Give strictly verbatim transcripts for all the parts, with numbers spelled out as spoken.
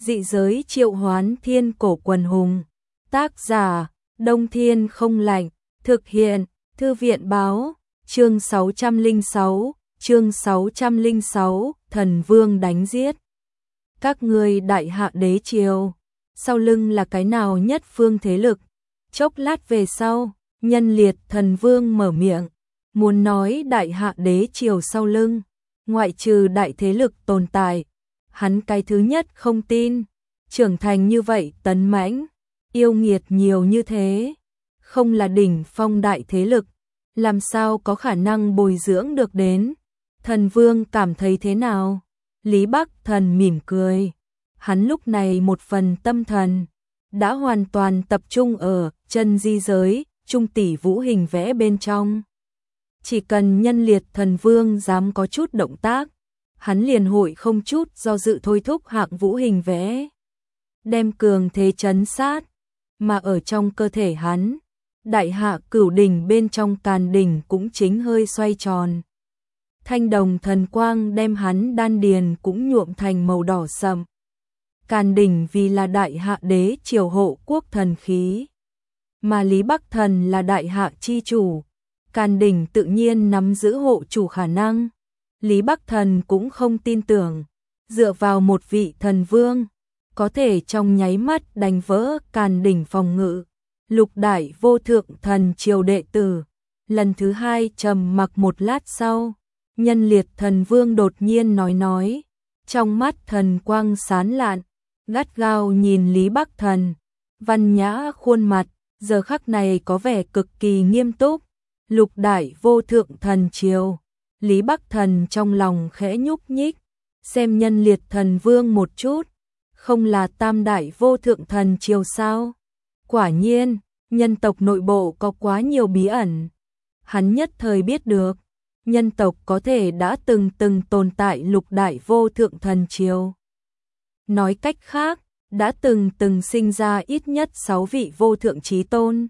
Dị giới triệu hoán thiên cổ quần hùng. Tác giả, Đông Thiên không lạnh. Thực hiện, Thư viện báo. Chương sáu trăm lẻ sáu, chương sáu trăm lẻ sáu, thần vương đánh giết. Các ngươi đại hạ đế triều, sau lưng là cái nào nhất phương thế lực? Chốc lát về sau, Nhân Liệt thần vương mở miệng, muốn nói đại hạ đế triều sau lưng, ngoại trừ đại thế lực tồn tại, hắn cái thứ nhất không tin, trưởng thành như vậy tấn mãnh, yêu nghiệt nhiều như thế, không là đỉnh phong đại thế lực, làm sao có khả năng bồi dưỡng được đến? Thần vương cảm thấy thế nào? Lý Bắc Thần mỉm cười, hắn lúc này một phần tâm thần đã hoàn toàn tập trung ở chân di giới, trung tỷ vũ hình vẽ bên trong. Chỉ cần Nhân Liệt thần vương dám có chút động tác, hắn liền hội không chút do dự thôi thúc hạng vũ hình vẽ, đem cường thế trấn sát, mà ở trong cơ thể hắn, đại hạ cửu đỉnh bên trong càn đỉnh cũng chính hơi xoay tròn. Thanh đồng thần quang đem hắn đan điền cũng nhuộm thành màu đỏ sậm. Càn đỉnh vì là đại hạ đế triều hộ quốc thần khí, mà Lý Bắc Thần là đại hạ chi chủ, càn đỉnh tự nhiên nắm giữ hộ chủ khả năng. Lý Bắc Thần cũng không tin tưởng, dựa vào một vị thần vương, có thể trong nháy mắt đánh vỡ càn đỉnh phòng ngự. Lục đại vô thượng thần triều đệ tử, lần thứ hai trầm mặc một lát sau, Nhân Liệt thần vương đột nhiên nói nói, trong mắt thần quang sán lạn, gắt gao nhìn Lý Bắc Thần, văn nhã khuôn mặt, giờ khắc này có vẻ cực kỳ nghiêm túc. Lục đại vô thượng thần triều, Lý Bắc Thần trong lòng khẽ nhúc nhích, xem Nhân Liệt thần vương một chút, không là tam đại vô thượng thần triều sao? Quả nhiên, nhân tộc nội bộ có quá nhiều bí ẩn. Hắn nhất thời biết được, nhân tộc có thể đã từng từng tồn tại lục đại vô thượng thần triều. Nói cách khác, đã từng từng sinh ra ít nhất sáu vị vô thượng chí tôn.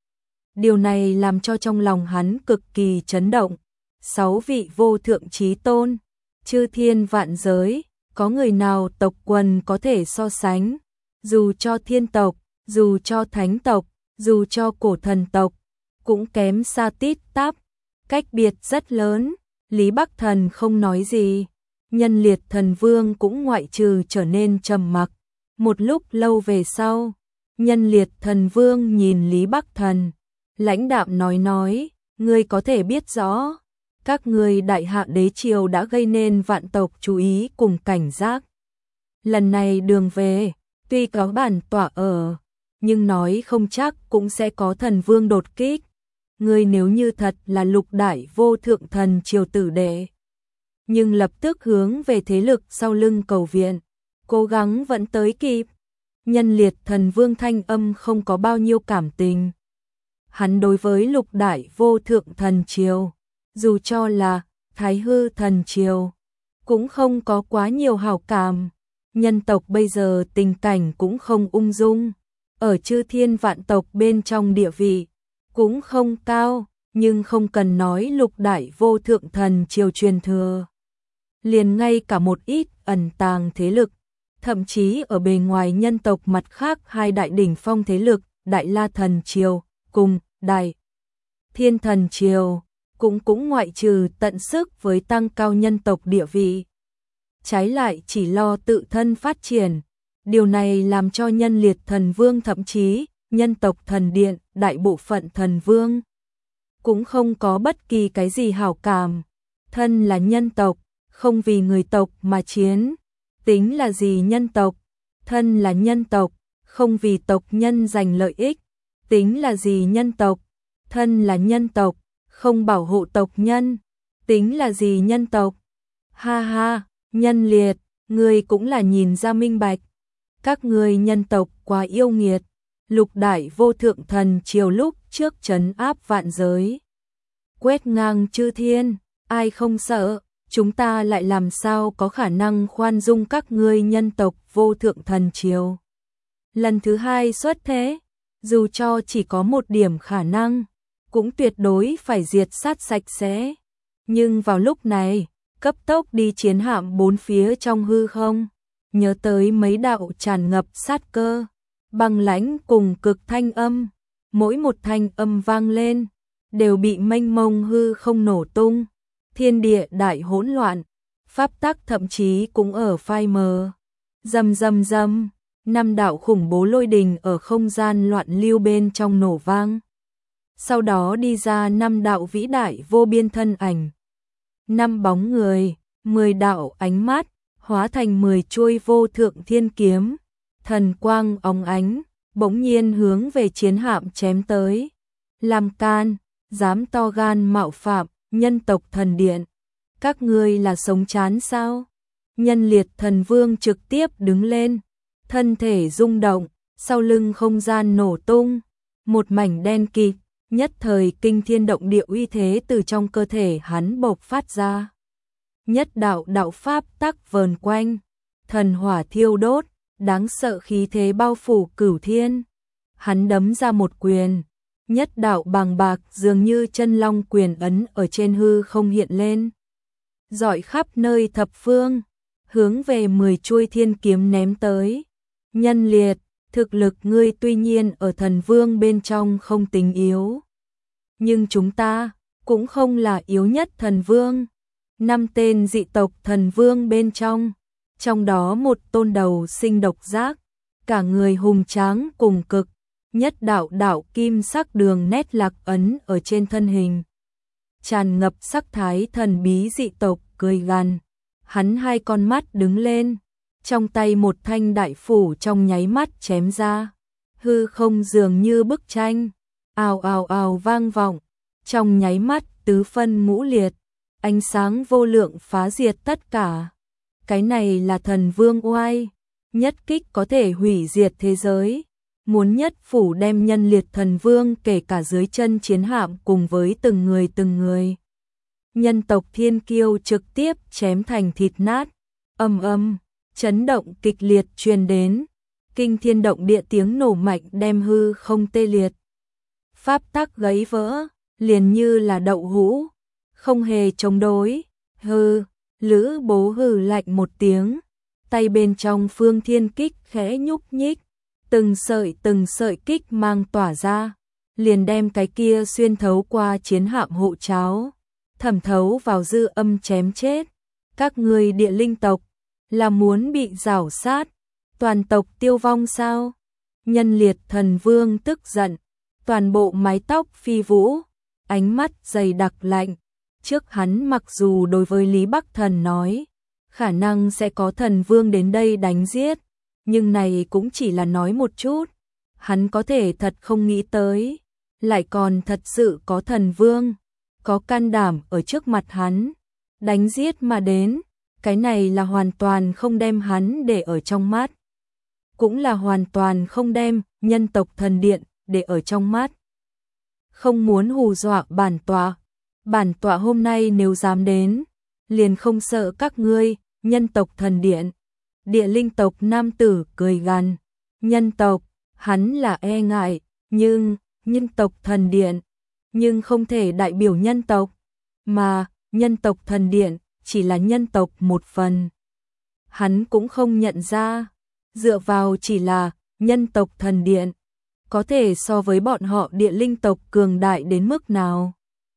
Điều này làm cho trong lòng hắn cực kỳ chấn động. Sáu vị vô thượng chí tôn, chư thiên vạn giới, có người nào tộc quần có thể so sánh? Dù cho thiên tộc, dù cho thánh tộc, dù cho cổ thần tộc, cũng kém xa tít tắp, cách biệt rất lớn. Lý Bắc Thần không nói gì, Nhân Liệt thần vương cũng ngoại trừ trở nên trầm mặc. Một lúc lâu về sau, Nhân Liệt thần vương nhìn Lý Bắc Thần, lãnh đạm nói nói, ngươi có thể biết rõ, các ngươi đại hạ đế triều đã gây nên vạn tộc chú ý cùng cảnh giác. Lần này đường về, tuy có bản tọa ở, nhưng nói không chắc cũng sẽ có thần vương đột kích. Ngươi nếu như thật là lục đại vô thượng thần triều tử đệ, nhưng lập tức hướng về thế lực sau lưng cầu viện, cố gắng vẫn tới kịp. Nhân Liệt thần vương thanh âm không có bao nhiêu cảm tình. Hắn đối với lục đại vô thượng thần triều, dù cho là Thái Hư thần triều, cũng không có quá nhiều hảo cảm. Nhân tộc bây giờ tình cảnh cũng không ung dung, ở chư thiên vạn tộc bên trong địa vị cũng không cao, nhưng không cần nói lục đại vô thượng thần triều truyền thừa. Liền ngay cả một ít ẩn tàng thế lực, thậm chí ở bề ngoài nhân tộc mặt khác hai đại đỉnh phong thế lực, Đại La thần triều cùng Đại Thiên thần triều, cũng cũng ngoại trừ tận sức với tăng cao nhân tộc địa vị. Trái lại chỉ lo tự thân phát triển. Điều này làm cho Nhân Liệt thần vương thậm chí nhân tộc thần điện, đại bộ phận thần vương cũng không có bất kỳ cái gì hảo cảm. Thân là nhân tộc, không vì người tộc mà chiến, tính là gì nhân tộc? Thân là nhân tộc, không vì tộc nhân giành lợi ích, tính là gì nhân tộc? Thân là nhân tộc, không bảo hộ tộc nhân, tính là gì nhân tộc? Ha ha, Nhân Liệt, ngươi cũng là nhìn ra minh bạch. Các ngươi nhân tộc quá yêu nghiệt. Lục đại vô thượng thần triều lúc trước trấn áp vạn giới, quét ngang chư thiên, ai không sợ, chúng ta lại làm sao có khả năng khoan dung các ngươi nhân tộc vô thượng thần triều. Lần thứ hai xuất thế, dù cho chỉ có một điểm khả năng, cũng tuyệt đối phải diệt sát sạch sẽ. Nhưng vào lúc này, cấp tốc đi chiến hạm bốn phía trong hư không, nhớ tới mấy đạo tràn ngập sát cơ, băng lãnh cùng cực thanh âm, mỗi một thanh âm vang lên, đều bị mênh mông hư không nổ tung, thiên địa đại hỗn loạn, pháp tắc thậm chí cũng ở phai mờ. Rầm rầm rầm, năm đạo khủng bố lôi đình ở không gian loạn lưu bên trong nổ vang. Sau đó đi ra năm đạo vĩ đại vô biên thân ảnh. Năm bóng người, mười đạo ánh mắt, hóa thành mười chuôi vô thượng thiên kiếm, thần quang óng ánh, bỗng nhiên hướng về chiến hạm chém tới. Làm can, dám to gan mạo phạm, nhân tộc thần điện. Các ngươi là sống chán sao? Nhân liệt thần vương trực tiếp đứng lên, thân thể rung động, sau lưng không gian nổ tung, một mảnh đen kịt, nhất thời kinh thiên động địa uy thế từ trong cơ thể hắn bộc phát ra. Nhất đạo đạo pháp tắc vờn quanh, thần hỏa thiêu đốt, đáng sợ khí thế bao phủ cửu thiên. Hắn đấm ra một quyền, nhất đạo bàng bạc dường như chân long quyền ấn ở trên hư không hiện lên, rọi khắp nơi thập phương, hướng về mười chuôi thiên kiếm ném tới. Nhân liệt, thực lực ngươi tuy nhiên ở thần vương bên trong không tính yếu, nhưng chúng ta cũng không là yếu nhất thần vương. Năm tên dị tộc thần vương bên trong, trong đó một tôn đầu sinh độc giác, cả người hùng tráng cùng cực, nhất đạo đạo kim sắc đường nét lạc ấn ở trên thân hình, tràn ngập sắc thái thần bí dị tộc cười gằn. Hắn hai con mắt đứng lên, trong tay một thanh đại phủ trong nháy mắt chém ra, hư không dường như bức tranh, ào ào ào vang vọng, trong nháy mắt tứ phân ngũ liệt, ánh sáng vô lượng phá diệt tất cả. Cái này là thần vương oai, nhất kích có thể hủy diệt thế giới, muốn nhất phủ đem nhân liệt thần vương kể cả dưới chân chiến hạm cùng với từng người từng người. Nhân tộc thiên kiêu trực tiếp chém thành thịt nát, âm âm, chấn động kịch liệt truyền đến, kinh thiên động địa tiếng nổ mạnh đem hư không tê liệt. Pháp tắc gãy vỡ, liền như là đậu hũ, không hề chống đối. Hư, Lữ Bố hừ lạnh một tiếng, tay bên trong phương thiên kích khẽ nhúc nhích, từng sợi từng sợi kích mang tỏa ra, liền đem cái kia xuyên thấu qua chiến hạm hộ cháo, thẩm thấu vào dư âm chém chết. Các ngươi địa linh tộc là muốn bị rảo sát, toàn tộc tiêu vong sao? Nhân liệt thần vương tức giận, toàn bộ mái tóc phi vũ, ánh mắt dày đặc lạnh. Trước hắn mặc dù đối với Lý Bắc Thần nói, khả năng sẽ có thần vương đến đây đánh giết, nhưng này cũng chỉ là nói một chút. Hắn có thể thật không nghĩ tới, lại còn thật sự có thần vương, có can đảm ở trước mặt hắn, đánh giết mà đến. Cái này là hoàn toàn không đem hắn để ở trong mắt, cũng là hoàn toàn không đem nhân tộc thần điện để ở trong mắt. Không muốn hù dọa bản tọa, bản tọa hôm nay nếu dám đến, liền không sợ các ngươi, nhân tộc thần điện. Địa linh tộc nam tử cười gằn, nhân tộc, hắn là e ngại, nhưng, nhân tộc thần điện, nhưng không thể đại biểu nhân tộc, mà, nhân tộc thần điện, chỉ là nhân tộc một phần. Hắn cũng không nhận ra, dựa vào chỉ là, nhân tộc thần điện, có thể so với bọn họ địa linh tộc cường đại đến mức nào.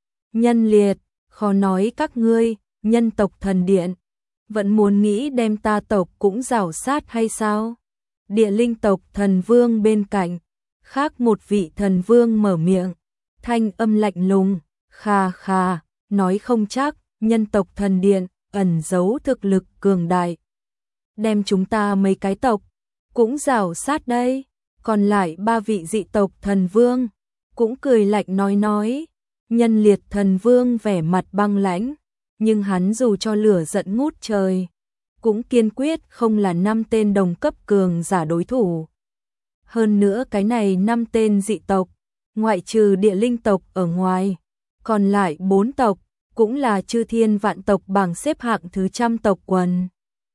Nhân liệt, khó nói các ngươi, nhân tộc thần điện, vẫn muốn nghĩ đem ta tộc cũng rảo sát hay sao? Địa linh tộc thần vương bên cạnh, khác một vị thần vương mở miệng, thanh âm lạnh lùng, kha kha, nói không chắc, nhân tộc thần điện, ẩn giấu thực lực cường đại. Đem chúng ta mấy cái tộc, cũng rảo sát đây. Còn lại ba vị dị tộc thần vương, cũng cười lạnh nói nói. Nhân liệt thần vương vẻ mặt băng lãnh, nhưng hắn dù cho lửa giận ngút trời, cũng kiên quyết không là năm tên đồng cấp cường giả đối thủ. Hơn nữa cái này năm tên dị tộc, ngoại trừ địa linh tộc ở ngoài, còn lại bốn tộc, cũng là chư thiên vạn tộc bảng xếp hạng thứ trăm tộc quần.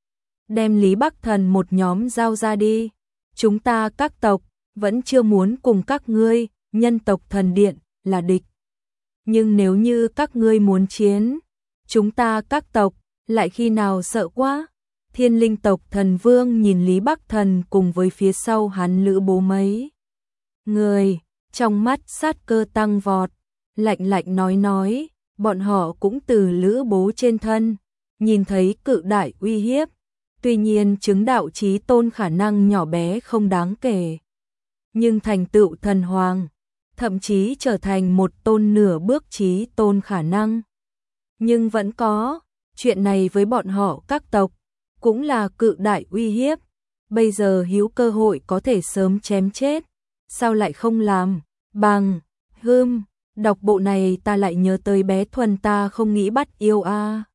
Đem Lý Bắc Thần một nhóm giao ra đi, chúng ta các tộc, vẫn chưa muốn cùng các ngươi, nhân tộc thần điện, là địch. Nhưng nếu như các ngươi muốn chiến, chúng ta các tộc, lại khi nào sợ quá, Thiên Linh tộc thần vương nhìn Lý Bắc Thần cùng với phía sau hắn lữ bố mấy người, trong mắt sát cơ tăng vọt, lạnh lạnh nói nói, bọn họ cũng từ lữ bố trên thân, nhìn thấy cự đại uy hiếp, tuy nhiên chứng đạo chí tôn khả năng nhỏ bé không đáng kể. Nhưng thành tựu thần hoàng, thậm chí trở thành một tôn nửa bước chí tôn khả năng. Nhưng vẫn có, chuyện này với bọn họ các tộc, cũng là cự đại uy hiếp, bây giờ hữu cơ hội có thể sớm chém chết, sao lại không làm, bằng, hưm, đọc bộ này ta lại nhớ tới bé Thuần ta không nghĩ bắt yêu a.